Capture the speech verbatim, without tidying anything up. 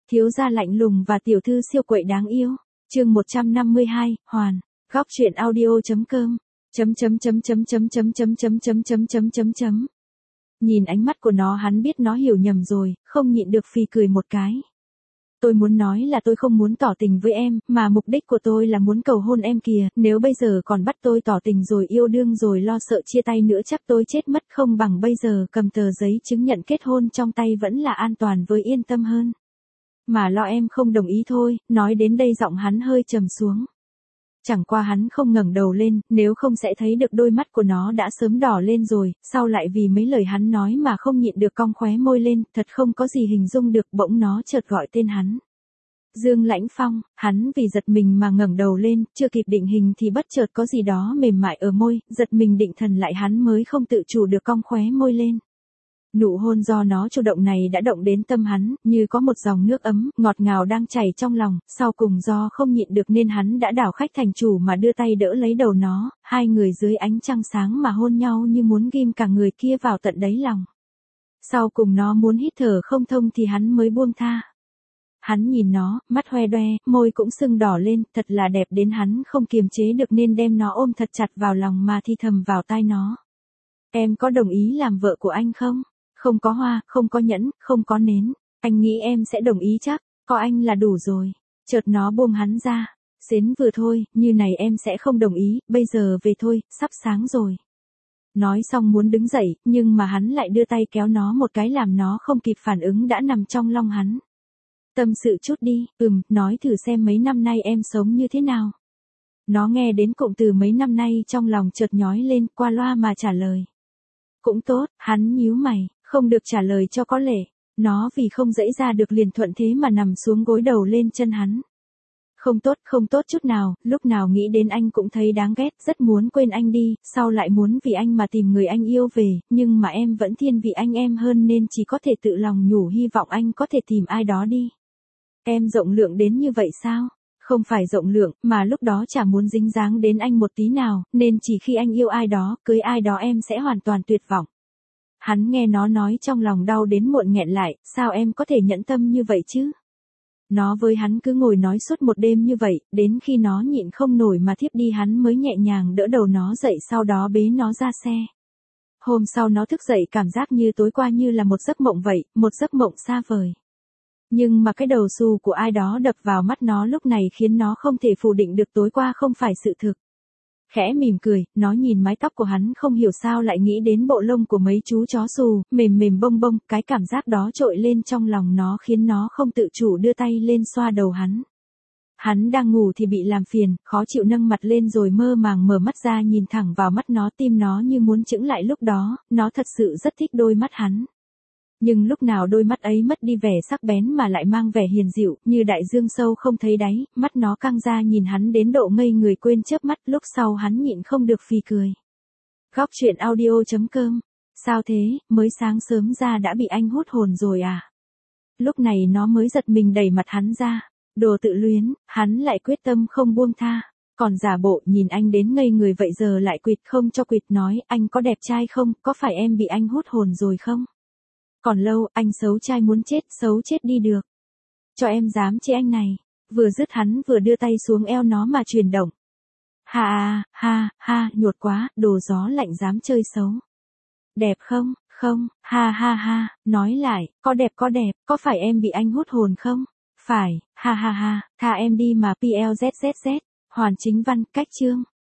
thiếu gia lạnh lùng và tiểu thư siêu quậy đáng yêu. Chương một trăm năm mươi hai, Hoàn. Góc truyện audio.com. Chấm chấm chấm chấm chấm chấm chấm chấm chấm chấm chấm chấm chấm. Nhìn ánh mắt của nó hắn biết nó hiểu nhầm rồi, không nhịn được phì cười một cái. Tôi muốn nói là tôi không muốn tỏ tình với em, mà mục đích của tôi là muốn cầu hôn em kìa, nếu bây giờ còn bắt tôi tỏ tình rồi yêu đương rồi lo sợ chia tay nữa chắc tôi chết mất, không bằng bây giờ cầm tờ giấy chứng nhận kết hôn trong tay vẫn là an toàn với yên tâm hơn. Mà lo em không đồng ý thôi. Nói đến đây giọng hắn hơi trầm xuống. Chẳng qua hắn không ngẩng đầu lên, nếu không sẽ thấy được đôi mắt của nó đã sớm đỏ lên rồi, sau lại vì mấy lời hắn nói mà không nhịn được cong khóe môi lên, thật không có gì hình dung được, bỗng nó chợt gọi tên hắn. Dương Lãnh Phong. Hắn vì giật mình mà ngẩng đầu lên, chưa kịp định hình thì bất chợt có gì đó mềm mại ở môi, giật mình định thần lại hắn mới không tự chủ được cong khóe môi lên. Nụ hôn do nó chủ động này đã động đến tâm hắn, như có một dòng nước ấm, ngọt ngào đang chảy trong lòng, sau cùng do không nhịn được nên hắn đã đảo khách thành chủ mà đưa tay đỡ lấy đầu nó, hai người dưới ánh trăng sáng mà hôn nhau như muốn ghim cả người kia vào tận đáy lòng. Sau cùng nó muốn hít thở không thông thì hắn mới buông tha. Hắn nhìn nó, mắt hoe đoe, môi cũng sưng đỏ lên, thật là đẹp đến hắn không kiềm chế được nên đem nó ôm thật chặt vào lòng mà thì thầm vào tai nó. Em có đồng ý làm vợ của anh không? Không có hoa, không có nhẫn, không có nến. Anh nghĩ em sẽ đồng ý chắc, có anh là đủ rồi. Chợt nó buông hắn ra. Xến vừa thôi, như này em sẽ không đồng ý, bây giờ về thôi, sắp sáng rồi. Nói xong muốn đứng dậy, nhưng mà hắn lại đưa tay kéo nó một cái làm nó không kịp phản ứng đã nằm trong lòng hắn. Tâm sự chút đi, ừm, nói thử xem mấy năm nay em sống như thế nào. Nó nghe đến cụm từ mấy năm nay trong lòng chợt nhói lên, qua loa mà trả lời. Cũng tốt. Hắn nhíu mày. Không được trả lời cho có lệ. Nó vì không dãy ra được liền thuận thế mà nằm xuống gối đầu lên chân hắn. Không tốt, không tốt chút nào, lúc nào nghĩ đến anh cũng thấy đáng ghét, rất muốn quên anh đi, sau lại muốn vì anh mà tìm người anh yêu về, nhưng mà em vẫn thiên vị anh em hơn nên chỉ có thể tự lòng nhủ hy vọng anh có thể tìm ai đó đi. Em rộng lượng đến như vậy sao? Không phải rộng lượng, mà lúc đó chả muốn dính dáng đến anh một tí nào, nên chỉ khi anh yêu ai đó, cưới ai đó em sẽ hoàn toàn tuyệt vọng. Hắn nghe nó nói trong lòng đau đến muộn nghẹn lại, sao em có thể nhẫn tâm như vậy chứ? Nó với hắn cứ ngồi nói suốt một đêm như vậy, đến khi nó nhịn không nổi mà thiếp đi hắn mới nhẹ nhàng đỡ đầu nó dậy sau đó bế nó ra xe. Hôm sau nó thức dậy cảm giác như tối qua như là một giấc mộng vậy, một giấc mộng xa vời. Nhưng mà cái đầu xù của ai đó đập vào mắt nó lúc này khiến nó không thể phủ định được tối qua không phải sự thực. Khẽ mỉm cười, nó nhìn mái tóc của hắn không hiểu sao lại nghĩ đến bộ lông của mấy chú chó xù, mềm mềm bông bông, cái cảm giác đó trội lên trong lòng nó khiến nó không tự chủ đưa tay lên xoa đầu hắn. Hắn đang ngủ thì bị làm phiền, khó chịu nâng mặt lên rồi mơ màng mở mắt ra nhìn thẳng vào mắt nó, tim nó như muốn chững lại lúc đó, nó thật sự rất thích đôi mắt hắn. Nhưng lúc nào đôi mắt ấy mất đi vẻ sắc bén mà lại mang vẻ hiền dịu, như đại dương sâu không thấy đáy, mắt nó căng ra nhìn hắn đến độ ngây người quên chớp mắt, lúc sau hắn nhịn không được phì cười. Góc truyện audio.com. Sao thế, mới sáng sớm ra đã bị anh hút hồn rồi à? Lúc này nó mới giật mình đẩy mặt hắn ra. Đồ tự luyến, hắn lại quyết tâm không buông tha. Còn giả bộ nhìn anh đến ngây người vậy giờ lại quỵt không cho quỵt nói, anh có đẹp trai không, có phải em bị anh hút hồn rồi không? Còn lâu, anh xấu trai muốn chết, xấu chết đi được. Cho em dám chê anh này. Vừa dứt hắn vừa đưa tay xuống eo nó mà chuyển động. Ha ha ha, nhột quá, đồ gió lạnh dám chơi xấu. Đẹp không, không, ha ha ha, nói lại, có đẹp có đẹp, có phải em bị anh hút hồn không? Phải, ha ha ha, tha em đi mà pê lờ dét dét dét, hoàn chính văn, cách chương.